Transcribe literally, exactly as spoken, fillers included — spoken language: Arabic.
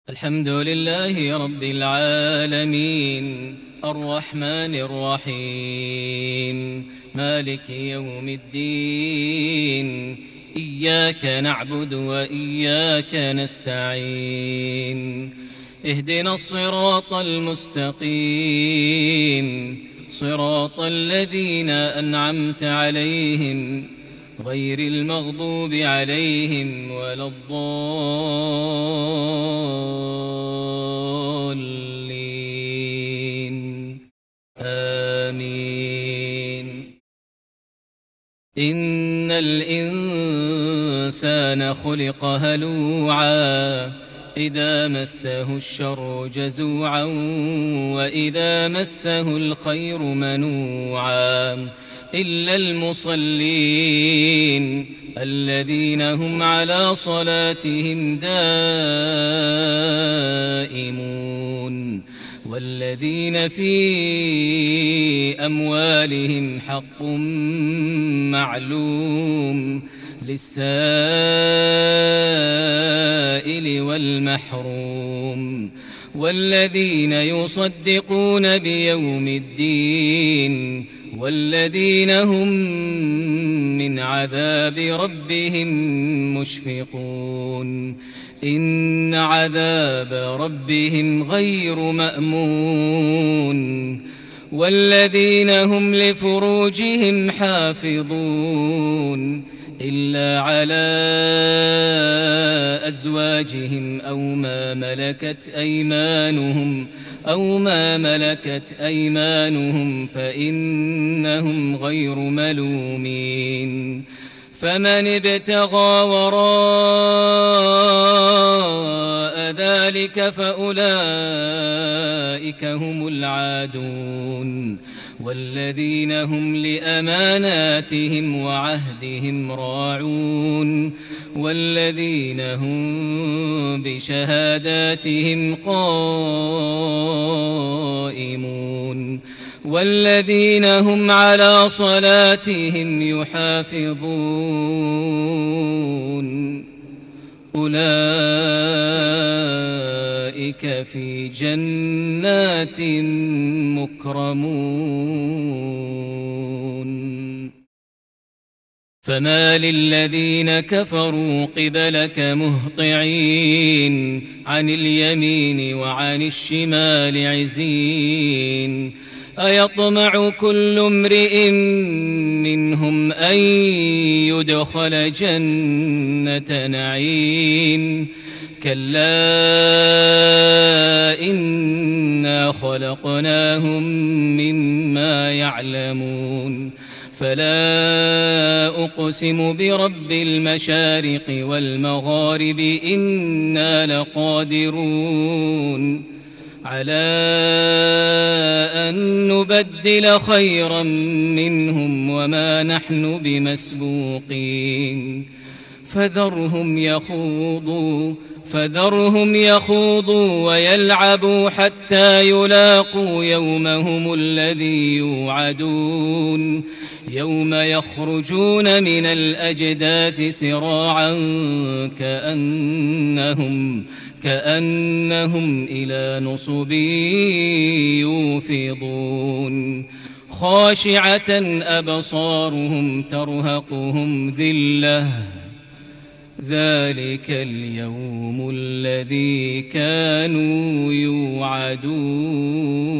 الحمد لله رب العالمين الرحمن الرحيم مالك يوم الدين إياك نعبد وإياك نستعين اهدنا الصراط المستقيم صراط الذين أنعمت عليهم غير المغضوب عليهم ولا الضالين آمين. إن الإنسان خلق هلوعا إذا مسه الشر جزوعا وإذا مسه الخير منوعا إلا المصلين الذين هم على صلاتهم دائمون والذين في أموالهم حق معلوم للسائل والمحروم والذين يصدقون بيوم الدين والذين هم من عذاب ربهم مشفقون إن عذاب ربهم غير مأمون والذين هم لفروجهم حافظون إلا على أزواجهم أو ما ملكت أيمانهم أو ما ملكت أيمانهم فإنهم غير ملومين فمن ابتغى وراء ذلك فأولئك هم العادون والذين هم لأماناتهم وعهدهم راعون والذين هم بشهاداتهم قائمون والذين هم على صلاتهم يحافظون أولئك في جنات مكرمون فما للذين كفروا قبلك مهطعين عن اليمين وعن الشمال عزين أيطمع كل امرئ منهم أن يدخل جنة نعيم كلا إنا خلقناهم مما يعلمون فلا أقسم برب المشارق والمغارب إنا لقادرون على أن نبدل خيرا منهم وما نحن بمسبوقين فذرهم يخوضوا فذرهم يخوضوا ويلعبوا حتى يلاقوا يومهم الذي يوعدون يوم يخرجون من الأجداث سراعا كأنهم كأنهم إلى نصب يوفضون خاشعة أبصارهم ترهقهم ذلة ذلك اليوم الذي كانوا يوعدون.